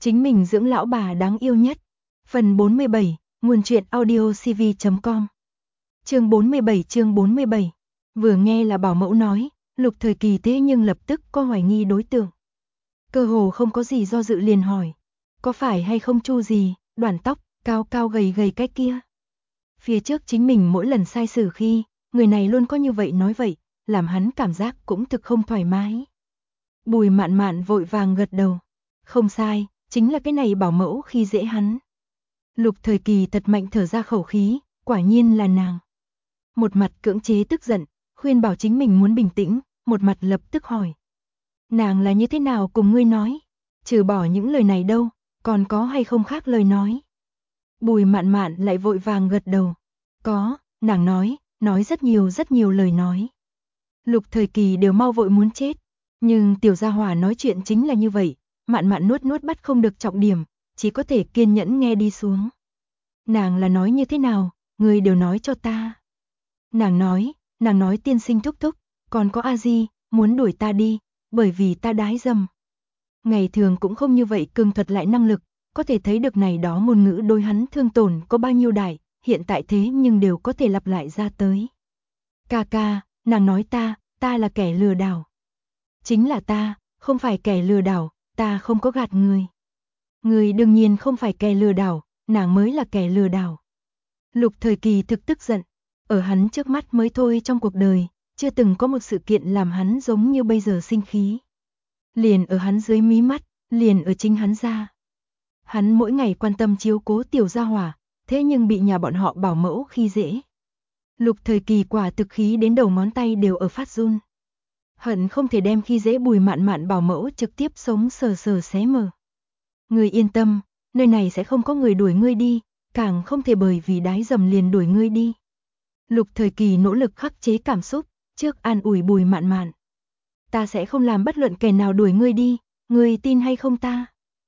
Chính mình dưỡng lão bà đáng yêu nhất. Phần 47, nguồn truyện audiocv.com. Chương 47. Vừa nghe là bảo mẫu nói, Lục Thời Kỳ thế nhưng lập tức có hoài nghi đối tượng. Cơ hồ không có gì do dự liền hỏi, có phải hay không Chu gì, đoản tóc, cao cao gầy gầy cái kia. Phía trước chính mình mỗi lần sai xử khi, người này luôn có như vậy nói vậy, làm hắn cảm giác cũng thực không thoải mái. Bùi Mạn Mạn vội vàng gật đầu, không sai, chính là cái này bảo mẫu khi dễ hắn. Lục Thời Kỳ thật mạnh thở ra khẩu khí, quả nhiên là nàng. Một mặt cưỡng chế tức giận, khuyên bảo chính mình muốn bình tĩnh, một mặt lập tức hỏi. Nàng là như thế nào cùng ngươi nói? Trừ bỏ những lời này đâu, còn có hay không khác lời nói? Bùi Mạn Mạn lại vội vàng gật đầu. Có, nàng nói rất nhiều lời nói. Lục Thời Kỳ đều mau vội muốn chết. Nhưng tiểu gia hỏa nói chuyện chính là như vậy, Mạn Mạn nuốt bắt không được trọng điểm, chỉ có thể kiên nhẫn nghe đi xuống. Nàng là nói như thế nào, ngươi đều nói cho ta. Nàng nói tiên sinh thúc thúc, còn có A Di, muốn đuổi ta đi, bởi vì ta đái dầm. Ngày thường cũng không như vậy cường thuật lại năng lực, có thể thấy được này đó ngôn ngữ đối hắn thương tổn có bao nhiêu đại, hiện tại thế nhưng đều có thể lặp lại ra tới. Ca, nàng nói ta là kẻ lừa đảo. Chính là ta, không phải kẻ lừa đảo, ta không có gạt người. Người đương nhiên không phải kẻ lừa đảo, nàng mới là kẻ lừa đảo. Lục Thời Kỳ thực tức giận, ở hắn trước mắt mới thôi trong cuộc đời, chưa từng có một sự kiện làm hắn giống như bây giờ sinh khí. Liền ở hắn dưới mí mắt, liền ở chính hắn ra. Hắn mỗi ngày quan tâm chiếu cố tiểu gia hỏa, thế nhưng bị nhà bọn họ bảo mẫu khi dễ. Lục Thời Kỳ quả thực khí đến đầu ngón tay đều ở phát run. Hận không thể đem khi dễ Bùi Mạn Mạn bảo mẫu trực tiếp sống sờ xé mở. Ngươi yên tâm, nơi này sẽ không có người đuổi ngươi đi, càng không thể bởi vì đái dầm liền đuổi ngươi đi. Lục Thời Kỳ nỗ lực khắc chế cảm xúc, trước an ủi Bùi Mạn Mạn. Ta sẽ không làm bất luận kẻ nào đuổi ngươi đi, ngươi tin hay không ta?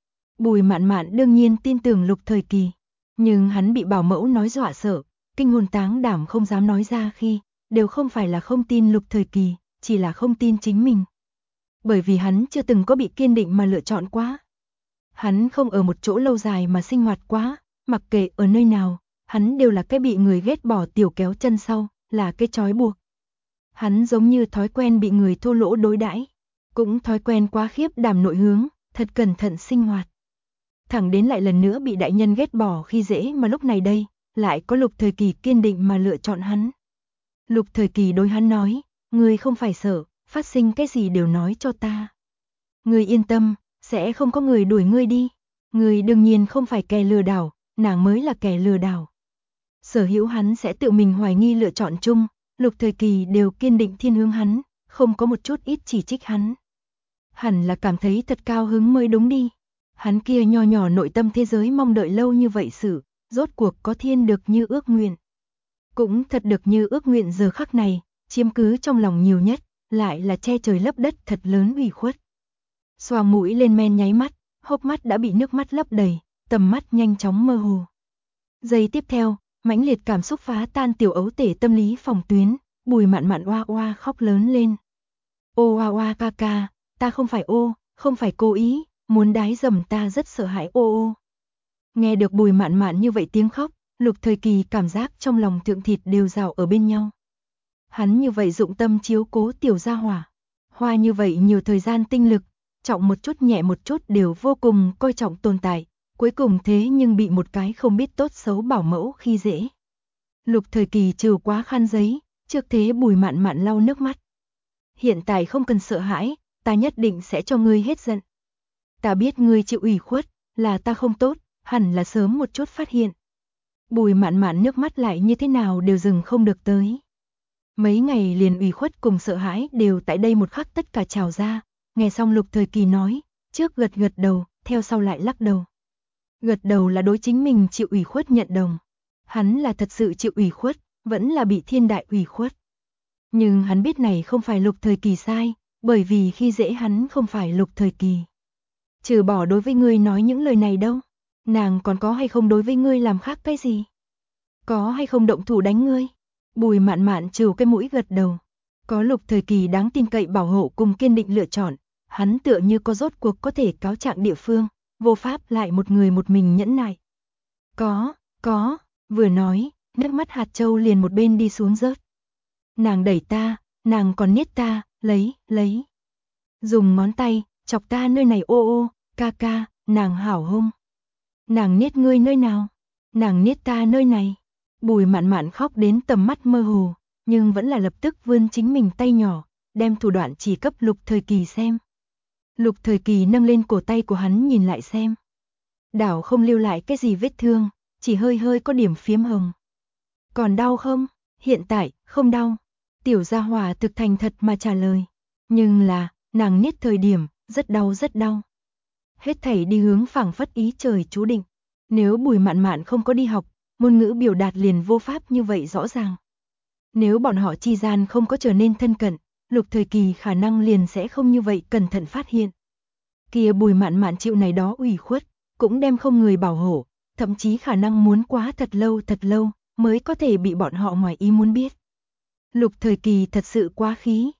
Bùi Mạn Mạn đương nhiên tin tưởng Lục Thời Kỳ, nhưng hắn bị bảo mẫu nói dọa sợ, kinh hồn táng đảm không dám nói ra khi, đều không phải là không tin Lục Thời Kỳ, chỉ là không tin chính mình. Bởi vì hắn chưa từng có bị kiên định mà lựa chọn quá. Hắn không ở một chỗ lâu dài mà sinh hoạt quá, mặc kệ ở nơi nào, hắn đều là cái bị người ghét bỏ tiểu kéo chân sau, là cái trói buộc. Hắn giống như thói quen bị người thô lỗ đối đãi, cũng thói quen quá khiếp đảm nội hướng, thật cẩn thận sinh hoạt. Thẳng đến lại lần nữa bị đại nhân ghét bỏ khi dễ mà lúc này đây, lại có Lục Thời Kỳ kiên định mà lựa chọn hắn. Lục Thời Kỳ đối hắn nói, ngươi không phải sợ, phát sinh cái gì đều nói cho ta. Ngươi yên tâm, sẽ không có người đuổi ngươi đi. Ngươi đương nhiên không phải kẻ lừa đảo, nàng mới là kẻ lừa đảo. Sở hữu hắn sẽ tự mình hoài nghi lựa chọn chung, Lục Thời Kỳ đều kiên định thiên hướng hắn, không có một chút ít chỉ trích hắn. Hẳn là cảm thấy thật cao hứng mới đúng đi. Hắn kia nho nhỏ nội tâm thế giới mong đợi lâu như vậy sự, rốt cuộc có thiên được như ước nguyện. Cũng thật được như ước nguyện giờ khắc này, chiếm cứ trong lòng nhiều nhất, lại là che trời lấp đất thật lớn ủy khuất. Xoa mũi lên men nháy mắt, hốc mắt đã bị nước mắt lấp đầy, tầm mắt nhanh chóng mơ hồ. Giây tiếp theo, mãnh liệt cảm xúc phá tan tiểu ấu tể tâm lý phòng tuyến, Bùi Mạn Mạn oa oa khóc lớn lên. Ô oa oa ca, ta không phải cố ý, muốn đái dầm ta rất sợ hãi ô. Nghe được Bùi Mạn Mạn như vậy tiếng khóc, Lục Thời Kỳ cảm giác trong lòng thượng thịt đều rào ở bên nhau. Hắn như vậy dụng tâm chiếu cố tiểu gia hỏa, hoa như vậy nhiều thời gian tinh lực, trọng một chút nhẹ một chút đều vô cùng coi trọng tồn tại, cuối cùng thế nhưng bị một cái không biết tốt xấu bảo mẫu khi dễ. Lục Thời Kỳ trừ quá khăn giấy, trước thế Bùi Mạn Mạn lau nước mắt. Hiện tại không cần sợ hãi, ta nhất định sẽ cho ngươi hết giận. Ta biết ngươi chịu ủy khuất, là ta không tốt, hẳn là sớm một chút phát hiện. Bùi Mạn Mạn nước mắt lại như thế nào đều dừng không được tới. Mấy ngày liền ủy khuất cùng sợ hãi đều tại đây một khắc tất cả trào ra, nghe xong Lục Thời Kỳ nói, trước gật đầu, theo sau lại lắc đầu. Gật đầu là đối chính mình chịu ủy khuất nhận đồng. Hắn là thật sự chịu ủy khuất, vẫn là bị thiên đại ủy khuất. Nhưng hắn biết này không phải Lục Thời Kỳ sai, bởi vì khi dễ hắn không phải Lục Thời Kỳ. Trừ bỏ đối với ngươi nói những lời này đâu, nàng còn có hay không đối với ngươi làm khác cái gì? Có hay không động thủ đánh ngươi? Bùi Mạn Mạn trừ cái mũi gật đầu. Có Lục Thời Kỳ đáng tin cậy bảo hộ cùng kiên định lựa chọn, hắn tựa như có rốt cuộc có thể cáo trạng địa phương, vô pháp lại một người một mình nhẫn nại. Có, vừa nói, nước mắt hạt châu liền một bên đi xuống rớt. Nàng đẩy ta, nàng còn niết ta, lấy. Dùng ngón tay, chọc ta nơi này ô, ca, nàng hảo hung. Nàng niết ngươi nơi nào? Nàng niết ta nơi này. Bùi Mạn Mạn khóc đến tầm mắt mơ hồ, nhưng vẫn là lập tức vươn chính mình tay nhỏ, đem thủ đoạn chỉ cấp Lục Thời Kỳ xem. Lục Thời Kỳ nâng lên cổ tay của hắn nhìn lại xem. Đảo không lưu lại cái gì vết thương, chỉ hơi có điểm phiếm hồng. Còn đau không? Hiện tại, không đau. Tiểu gia hỏa thực thành thật mà trả lời. Nhưng là, nàng niết thời điểm, rất đau. Hết thảy đi hướng phảng phất ý trời chú định. Nếu Bùi Mạn Mạn không có đi học, ngôn ngữ biểu đạt liền vô pháp như vậy rõ ràng. Nếu bọn họ chi gian không có trở nên thân cận, Lục Thời Kỳ khả năng liền sẽ không như vậy cẩn thận phát hiện. Kia Bùi Mạn Mạn chịu này đó ủy khuất, cũng đem không người bảo hộ, thậm chí khả năng muốn quá thật lâu, mới có thể bị bọn họ ngoài ý muốn biết. Lục Thời Kỳ thật sự quá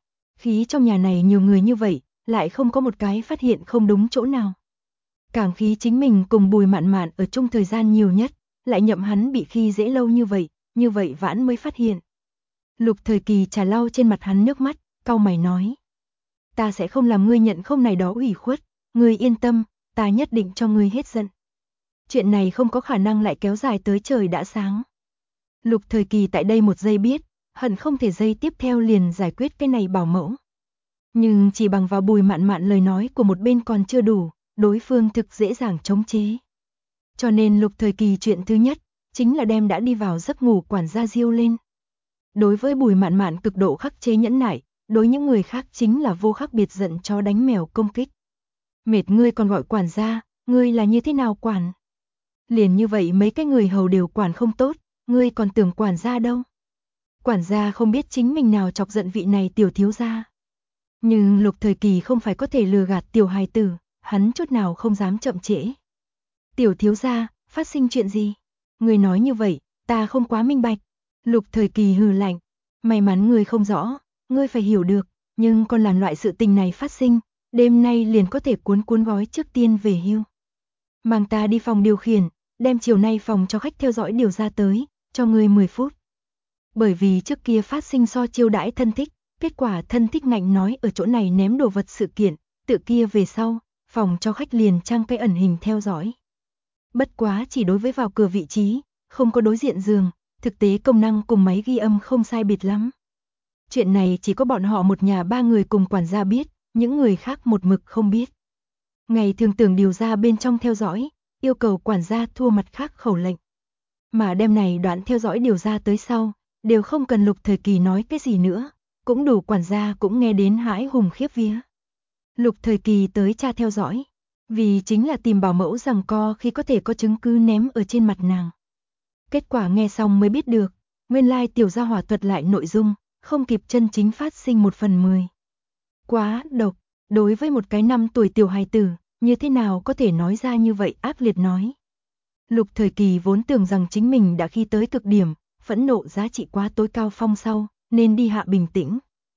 khí trong nhà này nhiều người như vậy, lại không có một cái phát hiện không đúng chỗ nào. Càng khí chính mình cùng Bùi Mạn Mạn ở chung thời gian nhiều nhất, lại nhậm hắn bị khi dễ lâu như vậy vãn mới phát hiện. Lục Thời Kỳ trà lau trên mặt hắn nước mắt, cau mày nói. Ta sẽ không làm ngươi nhận không này đó ủy khuất, ngươi yên tâm, ta nhất định cho ngươi hết giận. Chuyện này không có khả năng lại kéo dài tới trời đã sáng. Lục Thời Kỳ tại đây một giây biết, hận không thể giây tiếp theo liền giải quyết cái này bảo mẫu. Nhưng chỉ bằng vào Bùi Mạn Mạn lời nói của một bên còn chưa đủ, đối phương thực dễ dàng chống chế. Cho nên Lục Thời Kỳ chuyện thứ nhất, chính là đem đã đi vào giấc ngủ quản gia diêu lên. Đối với Bùi Mạn Mạn cực độ khắc chế nhẫn nại, đối những người khác chính là vô khác biệt giận chó đánh mèo công kích. Mệt ngươi còn gọi quản gia, ngươi là như thế nào quản? Liền như vậy mấy cái người hầu đều quản không tốt, ngươi còn tưởng quản gia đâu? Quản gia không biết chính mình nào chọc giận vị này tiểu thiếu gia. Nhưng Lục Thời Kỳ không phải có thể lừa gạt tiểu hài tử, hắn chút nào không dám chậm trễ. Tiểu thiếu gia, phát sinh chuyện gì? Ngươi nói như vậy, ta không quá minh bạch. Lục Thời Kỳ hừ lạnh, may mắn ngươi không rõ, ngươi phải hiểu được, nhưng còn làm loại sự tình này phát sinh, đêm nay liền có thể cuốn gói trước tiên về hưu. Mang ta đi phòng điều khiển, đem chiều nay phòng cho khách theo dõi điều ra tới, cho ngươi 10 phút. Bởi vì trước kia phát sinh so chiêu đãi thân thích, kết quả thân thích ngạnh nói ở chỗ này ném đồ vật sự kiện, tự kia về sau, phòng cho khách liền trang cái ẩn hình theo dõi. Bất quá chỉ đối với vào cửa vị trí, không có đối diện giường, thực tế công năng cùng máy ghi âm không sai biệt lắm. Chuyện này chỉ có bọn họ một nhà 3 người cùng quản gia biết, những người khác một mực không biết. Ngày thường tưởng điều ra bên trong theo dõi, yêu cầu quản gia thua mặt khác khẩu lệnh. Mà đêm này đoạn theo dõi điều ra tới sau, đều không cần Lục Thời Kỳ nói cái gì nữa, cũng đủ quản gia cũng nghe đến hãi hùng khiếp vía. Lục Thời Kỳ tới tra theo dõi, vì chính là tìm bảo mẫu giằng co khi có thể có chứng cứ ném ở trên mặt nàng. Kết quả nghe xong mới biết được, nguyên lai tiểu gia hỏa thuật lại nội dung, không kịp chân chính phát sinh 1/10. Quá độc, đối với một cái 5 tuổi tiểu hài tử, như thế nào có thể nói ra như vậy ác liệt nói. Lục Thời Kỳ vốn tưởng rằng chính mình đã khi tới cực điểm, phẫn nộ giá trị quá tối cao phong sau, nên đi hạ bình tĩnh.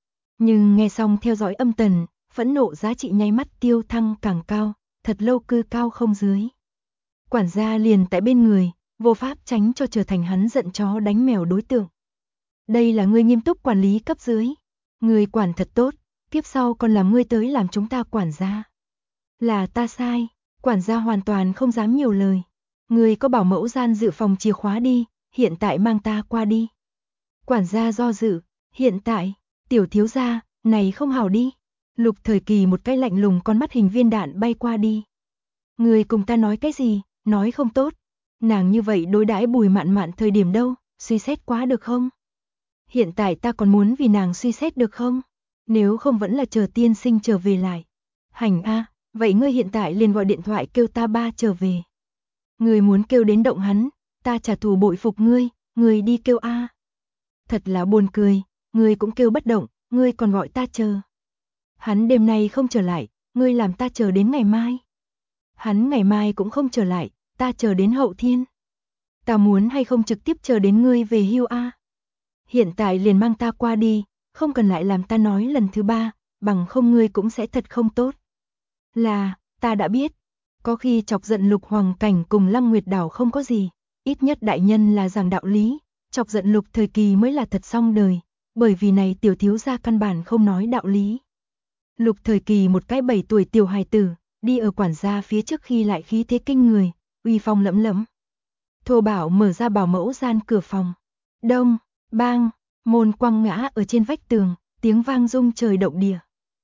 Nhưng nghe xong theo dõi âm tần, phẫn nộ giá trị nháy mắt tiêu thăng càng cao, thật lâu cư cao không dưới. Quản gia liền tại bên người, vô pháp tránh cho trở thành hắn giận chó đánh mèo đối tượng. Đây là ngươi nghiêm túc quản lý cấp dưới. Ngươi quản thật tốt, tiếp sau còn làm ngươi tới làm chúng ta quản gia. Là ta sai, quản gia hoàn toàn không dám nhiều lời. Ngươi có bảo mẫu gian dự phòng chìa khóa đi, hiện tại mang ta qua đi. Quản gia do dự, hiện tại, tiểu thiếu gia, này không hảo đi. Lục Thời Kỳ một cái lạnh lùng con mắt hình viên đạn bay qua đi. Ngươi cùng ta nói cái gì, nói không tốt. Nàng như vậy đối đãi Bùi Mạn Mạn thời điểm đâu, suy xét quá được không? Hiện tại ta còn muốn vì nàng suy xét được không? Nếu không vẫn là chờ tiên sinh trở về lại. Hành a, vậy ngươi hiện tại liền gọi điện thoại kêu ta ba trở về. Ngươi muốn kêu đến động hắn, ta trả thù bội phục ngươi, ngươi đi kêu a. Thật là buồn cười, ngươi cũng kêu bất động, ngươi còn gọi ta chờ. Hắn đêm nay không trở lại, ngươi làm ta chờ đến ngày mai. Hắn ngày mai cũng không trở lại, ta chờ đến hậu thiên. Ta muốn hay không trực tiếp chờ đến ngươi về hưu a. Hiện tại liền mang ta qua đi, không cần lại làm ta nói lần thứ 3, bằng không ngươi cũng sẽ thật không tốt. Là, ta đã biết. Có khi chọc giận Lục Hoàng Cảnh cùng Lăng Nguyệt Đảo không có gì, ít nhất đại nhân là giảng đạo lý, chọc giận Lục Thời Kỳ mới là thật xong đời, bởi vì này tiểu thiếu gia căn bản không nói đạo lý. Lục Thời Kỳ một cái 7 tuổi tiểu hài tử, đi ở quản gia phía trước khi lại khí thế kinh người, uy phong lẫm lẫm. Thô Bảo mở ra bảo mẫu gian cửa phòng. Đông, bang, môn quăng ngã ở trên vách tường, tiếng vang rung trời động địa.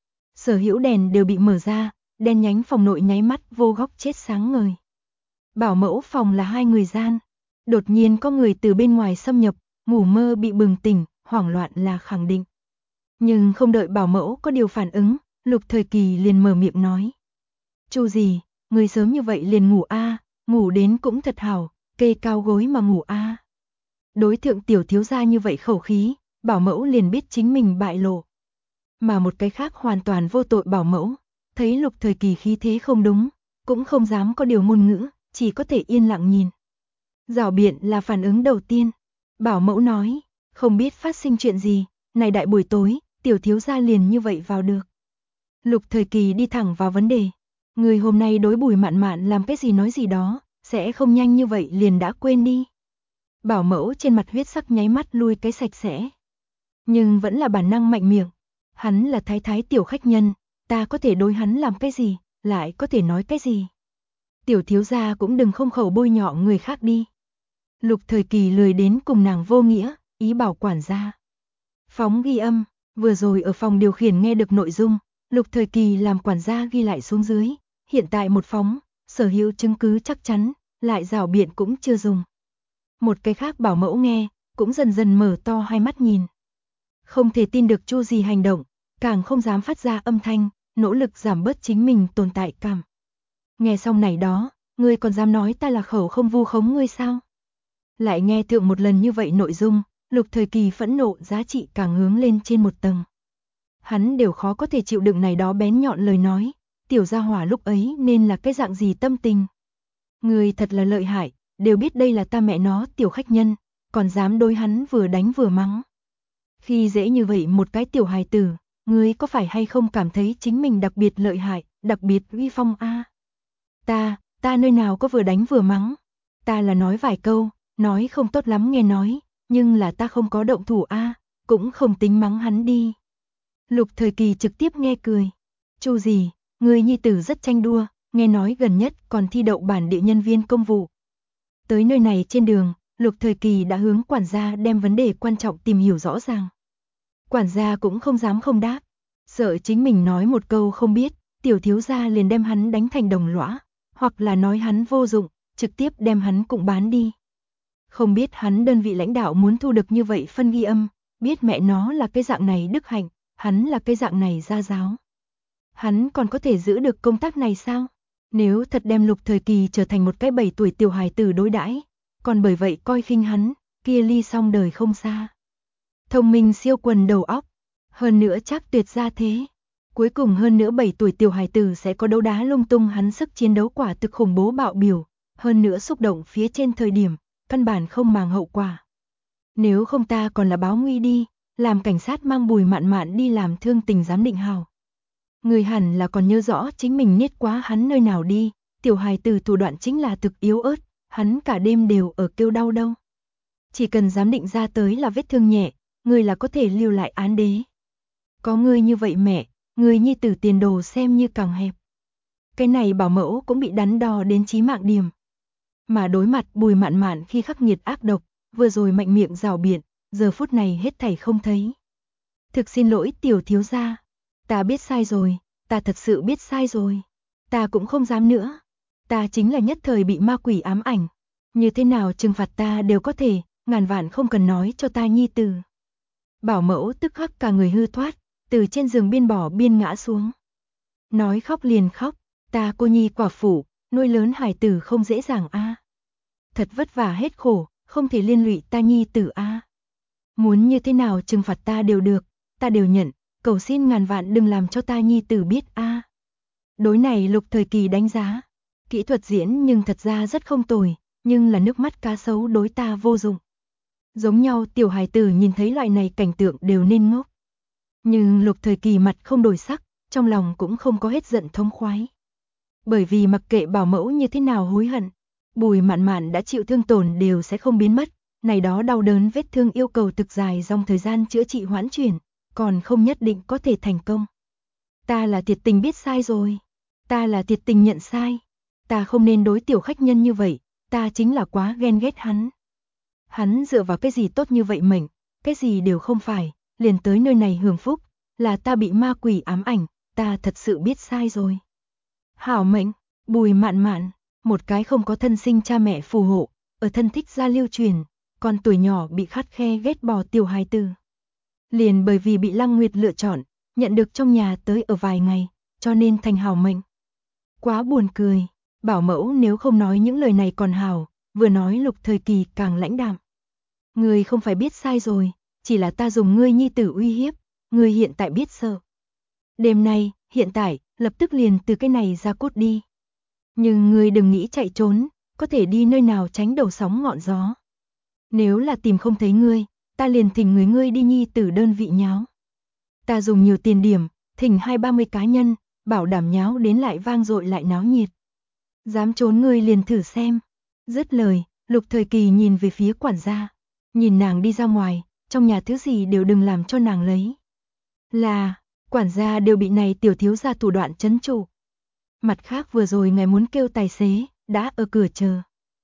Sở hữu đèn đều bị mở ra, đen nhánh phòng nội nháy mắt vô góc chết sáng ngời. Bảo mẫu phòng là 2 người gian. Đột nhiên có người từ bên ngoài xâm nhập, ngủ mơ bị bừng tỉnh, hoảng loạn là khẳng định. Nhưng không đợi bảo mẫu có điều phản ứng, Lục Thời Kỳ liền mở miệng nói. Chu gì, người sớm như vậy liền ngủ a, ngủ đến cũng thật hảo, kê cao gối mà ngủ a. Đối thượng tiểu thiếu gia như vậy khẩu khí, bảo mẫu liền biết chính mình bại lộ. Mà một cái khác hoàn toàn vô tội bảo mẫu, thấy Lục Thời Kỳ khí thế không đúng, cũng không dám có điều ngôn ngữ, chỉ có thể yên lặng nhìn. Giảo biện là phản ứng đầu tiên. Bảo mẫu nói, không biết phát sinh chuyện gì, này đại buổi tối, tiểu thiếu gia liền như vậy vào được. Lục Thời Kỳ đi thẳng vào vấn đề. Người hôm nay đối Bùi Mạn Mạn làm cái gì nói gì đó, sẽ không nhanh như vậy liền đã quên đi. Bảo mẫu trên mặt huyết sắc nháy mắt lui cái sạch sẽ. Nhưng vẫn là bản năng mạnh miệng. Hắn là thái thái tiểu khách nhân, ta có thể đối hắn làm cái gì, lại có thể nói cái gì. Tiểu thiếu gia cũng đừng không khẩu bôi nhọ người khác đi. Lục Thời Kỳ lười đến cùng nàng vô nghĩa, ý bảo quản gia. Phóng ghi âm, vừa rồi ở phòng điều khiển nghe được nội dung, Lục Thời Kỳ làm quản gia ghi lại xuống dưới, hiện tại một phóng, sở hữu chứng cứ chắc chắn, lại rảo biện cũng chưa dùng. Một cái khác bảo mẫu nghe, cũng dần dần mở to hai mắt nhìn. Không thể tin được Chu gì hành động, càng không dám phát ra âm thanh, nỗ lực giảm bớt chính mình tồn tại cảm. Nghe xong này đó, ngươi còn dám nói ta là khẩu không vu khống ngươi sao? Lại nghe thượng một lần như vậy nội dung, Lục Thời Kỳ phẫn nộ giá trị càng hướng lên trên một tầng. Hắn đều khó có thể chịu đựng này đó bén nhọn lời nói, tiểu gia hỏa lúc ấy nên là cái dạng gì tâm tình. Người thật là lợi hại, đều biết đây là ta mẹ nó tiểu khách nhân, còn dám đối hắn vừa đánh vừa mắng. Khi dễ như vậy một cái tiểu hài tử, ngươi có phải hay không cảm thấy chính mình đặc biệt lợi hại, đặc biệt uy phong a? Ta nơi nào có vừa đánh vừa mắng, ta là nói vài câu, nói không tốt lắm nghe nói, nhưng là ta không có động thủ a, cũng không tính mắng hắn đi. Lục Thời Kỳ trực tiếp nghe cười. Chu gì, người nhi tử rất tranh đua, nghe nói gần nhất còn thi đậu bản địa nhân viên công vụ. Tới nơi này trên đường, Lục Thời Kỳ đã hướng quản gia đem vấn đề quan trọng tìm hiểu rõ ràng. Quản gia cũng không dám không đáp, sợ chính mình nói một câu không biết, tiểu thiếu gia liền đem hắn đánh thành đồng lõa, hoặc là nói hắn vô dụng, trực tiếp đem hắn cũng bán đi. Không biết hắn đơn vị lãnh đạo muốn thu được như vậy phân ghi âm, biết mẹ nó là cái dạng này đức hạnh, hắn là cái dạng này gia giáo. Hắn còn có thể giữ được công tác này sao? Nếu thật đem Lục Thời Kỳ trở thành một cái 7 tuổi tiểu hài tử đối đãi, còn bởi vậy coi khinh hắn, kia ly xong đời không xa. Thông minh siêu quần đầu óc, hơn nữa chắc tuyệt ra thế. Cuối cùng hơn nữa 7 tuổi tiểu hài tử sẽ có đấu đá lung tung, hắn sức chiến đấu quả thực khủng bố bạo biểu, hơn nữa xúc động phía trên thời điểm, căn bản không màng hậu quả. Nếu không ta còn là báo nguy đi, làm cảnh sát mang Bùi Mạn Mạn đi làm thương tình giám định hào. Người hẳn là còn nhớ rõ chính mình niết quá hắn nơi nào đi, tiểu hài tử thủ đoạn chính là thực yếu ớt, hắn cả đêm đều ở kêu đau đâu. Chỉ cần giám định ra tới là vết thương nhẹ, người là có thể lưu lại án đế. Có người như vậy mẹ, người nhi tử tiền đồ xem như càng hẹp. Cái này bảo mẫu cũng bị đắn đo đến chí mạng điểm. Mà đối mặt Bùi Mạn Mạn khi khắc nghiệt ác độc, vừa rồi mạnh miệng rảo biện, giờ phút này hết thảy không thấy. Thực xin lỗi tiểu thiếu gia, ta biết sai rồi, ta thật sự biết sai rồi, ta cũng không dám nữa, ta chính là nhất thời bị ma quỷ ám ảnh, như thế nào trừng phạt ta đều có thể, ngàn vạn không cần nói cho ta nhi tử. Bảo mẫu tức khắc cả người hư thoát, từ trên giường biên bỏ biên ngã xuống. Nói khóc liền khóc, ta cô nhi quả phụ, nuôi lớn hài tử không dễ dàng a. Thật vất vả hết khổ, không thể liên lụy ta nhi tử a. Muốn như thế nào trừng phạt ta đều được, ta đều nhận, cầu xin ngàn vạn đừng làm cho ta nhi tử biết a. Đối này Lục Thời Kỳ đánh giá, kỹ thuật diễn nhưng thật ra rất không tồi, nhưng là nước mắt cá sấu đối ta vô dụng. Giống nhau tiểu hài tử nhìn thấy loại này cảnh tượng đều nên ngốc. Nhưng Lục Thời Kỳ mặt không đổi sắc, trong lòng cũng không có hết giận thống khoái. Bởi vì mặc kệ bảo mẫu như thế nào hối hận, Bùi Mạn Mạn đã chịu thương tổn đều sẽ không biến mất, này đó đau đớn vết thương yêu cầu thực dài dòng thời gian chữa trị hoãn chuyển, còn không nhất định có thể thành công. Ta là thiệt tình biết sai rồi, ta là thiệt tình nhận sai, ta không nên đối tiểu khách nhân như vậy, ta chính là quá ghen ghét hắn. Hắn dựa vào cái gì tốt như vậy mệnh, cái gì đều không phải, liền tới nơi này hưởng phúc, là ta bị ma quỷ ám ảnh, ta thật sự biết sai rồi. Hảo mệnh, Bùi Mạn Mạn, một cái không có thân sinh cha mẹ phù hộ, ở thân thích gia lưu truyền, còn tuổi nhỏ bị khắt khe ghét bỏ tiểu hài tử. Liền bởi vì bị Lăng Nguyệt lựa chọn, nhận được trong nhà tới ở vài ngày, cho nên thành hảo mệnh. Quá buồn cười, bảo mẫu nếu không nói những lời này còn hảo, vừa nói Lục Thời Kỳ càng lãnh đạm. Ngươi không phải biết sai rồi, chỉ là ta dùng ngươi nhi tử uy hiếp, ngươi hiện tại biết sợ. Đêm nay, hiện tại, lập tức liền từ cái này ra cút đi. Nhưng ngươi đừng nghĩ chạy trốn, có thể đi nơi nào tránh đầu sóng ngọn gió. Nếu là tìm không thấy ngươi, ta liền thỉnh ngươi đi nhi tử đơn vị nháo. Ta dùng nhiều tiền điểm, thỉnh 20-30 cá nhân, bảo đảm nháo đến lại vang dội lại náo nhiệt. Dám trốn ngươi liền thử xem. Dứt lời, Lục Thời Kỳ nhìn về phía quản gia, nhìn nàng đi ra ngoài, trong nhà thứ gì đều đừng làm cho nàng lấy. Là, quản gia đều bị này tiểu thiếu gia thủ đoạn trấn trụ. Mặt khác vừa rồi ngài muốn kêu tài xế, đã ở cửa chờ.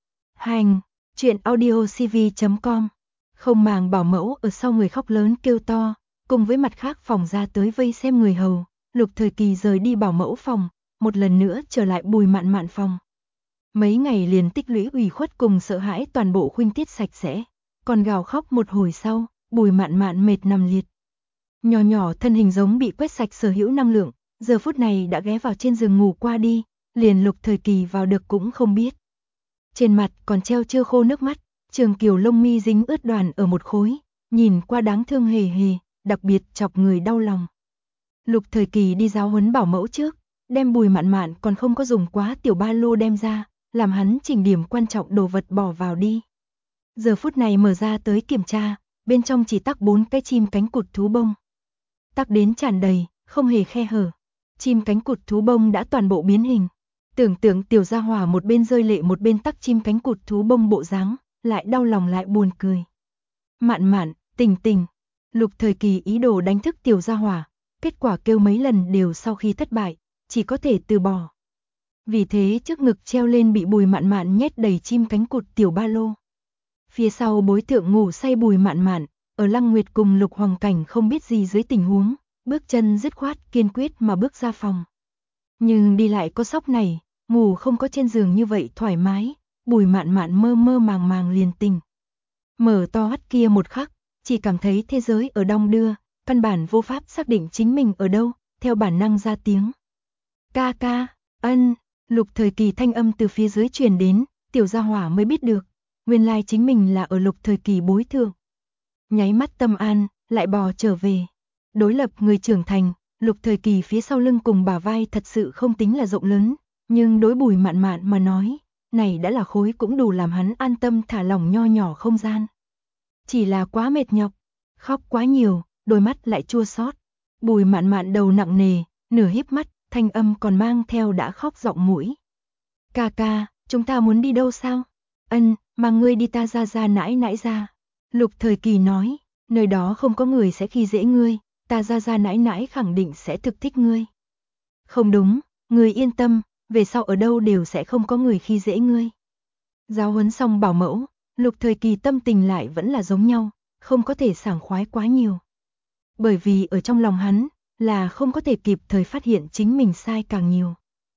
Hành, chuyện audiocv.com. Không màng bảo mẫu ở sau người khóc lớn kêu to, cùng với mặt khác phòng ra tới vây xem người hầu, Lục Thời Kỳ rời đi bảo mẫu phòng, một lần nữa trở lại Bùi Mạn Mạn phòng. Mấy ngày liền tích lũy ủy khuất cùng sợ hãi toàn bộ khuynh tiết sạch sẽ, còn gào khóc một hồi sau, Bùi Mạn Mạn mệt nằm liệt. Nhỏ nhỏ thân hình giống bị quét sạch sở hữu năng lượng, giờ phút này đã ghé vào trên giường ngủ qua đi, liền Lục Thời Kỳ vào được cũng không biết. Trên mặt còn treo chưa khô nước mắt, trường kiều lông mi dính ướt đoàn ở một khối, nhìn qua đáng thương hề hề, đặc biệt chọc người đau lòng. Lục Thời Kỳ đi giáo huấn bảo mẫu trước, đem Bùi Mạn Mạn còn không có dùng quá tiểu ba lô đem ra, làm hắn chỉnh điểm quan trọng đồ vật bỏ vào đi. Giờ phút này mở ra tới kiểm tra, bên trong chỉ tắc 4 cái chim cánh cụt thú bông. Tắc đến tràn đầy, không hề khe hở. Chim cánh cụt thú bông đã toàn bộ biến hình. Tưởng tượng tiểu gia hỏa một bên rơi lệ một bên tắc chim cánh cụt thú bông bộ dáng, lại đau lòng lại buồn cười. Mạn Mạn, tỉnh tỉnh. Lục Thời Kỳ ý đồ đánh thức tiểu gia hỏa, kết quả kêu mấy lần đều sau khi thất bại, chỉ có thể từ bỏ. Vì thế trước ngực treo lên bị Bùi Mạn Mạn nhét đầy chim cánh cụt tiểu ba lô. Phía sau bối thượng ngủ say Bùi Mạn Mạn, ở Lăng Nguyệt cùng Lục Hoàng Cảnh không biết gì dưới tình huống, bước chân dứt khoát kiên quyết mà bước ra phòng. Nhưng đi lại có sóc này, ngủ không có trên giường như vậy thoải mái, Bùi Mạn Mạn mơ mơ màng màng liền tỉnh. Mở to mắt kia một khắc, chỉ cảm thấy thế giới ở đong đưa, căn bản vô pháp xác định chính mình ở đâu, theo bản năng ra tiếng. Ca ca, ân, Lục Thời Kỳ thanh âm từ phía dưới truyền đến, tiểu gia hỏa mới biết được, nguyên lai chính mình là ở Lục Thời Kỳ bối thượng. Nháy mắt tâm an, lại bò trở về. Đối lập người trưởng thành, Lục Thời Kỳ phía sau lưng cùng bả vai thật sự không tính là rộng lớn, nhưng đối Bùi Mạn Mạn mà nói, này đã là khối cũng đủ làm hắn an tâm thả lỏng nho nhỏ không gian. Chỉ là quá mệt nhọc, khóc quá nhiều, đôi mắt lại chua xót. Bùi Mạn Mạn đầu nặng nề, nửa híp mắt, thanh âm còn mang theo đã khóc giọng mũi. Ca ca, chúng ta muốn đi đâu sao? Ân, mang ngươi đi ta ra nãi nãi ra. Lục Thời Kỳ nói, nơi đó không có người sẽ khi dễ ngươi, ta ra nãi nãi khẳng định sẽ thực thích ngươi. Không đúng, ngươi yên tâm, về sau ở đâu đều sẽ không có người khi dễ ngươi. Giáo huấn xong bảo mẫu, Lục Thời Kỳ tâm tình lại vẫn là giống nhau, không có thể sảng khoái quá nhiều. Bởi vì ở trong lòng hắn, là không có thể kịp thời phát hiện chính mình sai càng nhiều.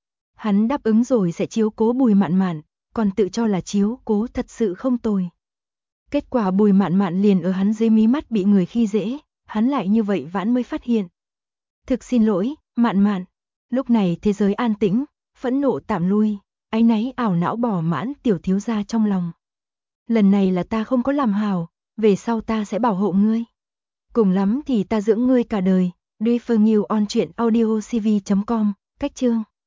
Hắn đáp ứng rồi sẽ chiếu cố Bùi Mạn Mạn, còn tự cho là chiếu cố thật sự không tồi. Kết quả Bùi Mạn Mạn liền ở hắn dưới mí mắt bị người khi dễ, hắn lại như vậy vãn mới phát hiện. Thực xin lỗi, Mạn Mạn. Lúc này thế giới an tĩnh, phẫn nộ tạm lui, áy náy ảo não bỏ mãn tiểu thiếu gia trong lòng. Lần này là ta không có làm hảo, về sau ta sẽ bảo hộ ngươi. Cùng lắm thì ta dưỡng ngươi cả đời. Refer New on truyện audiocv.com, cách chương.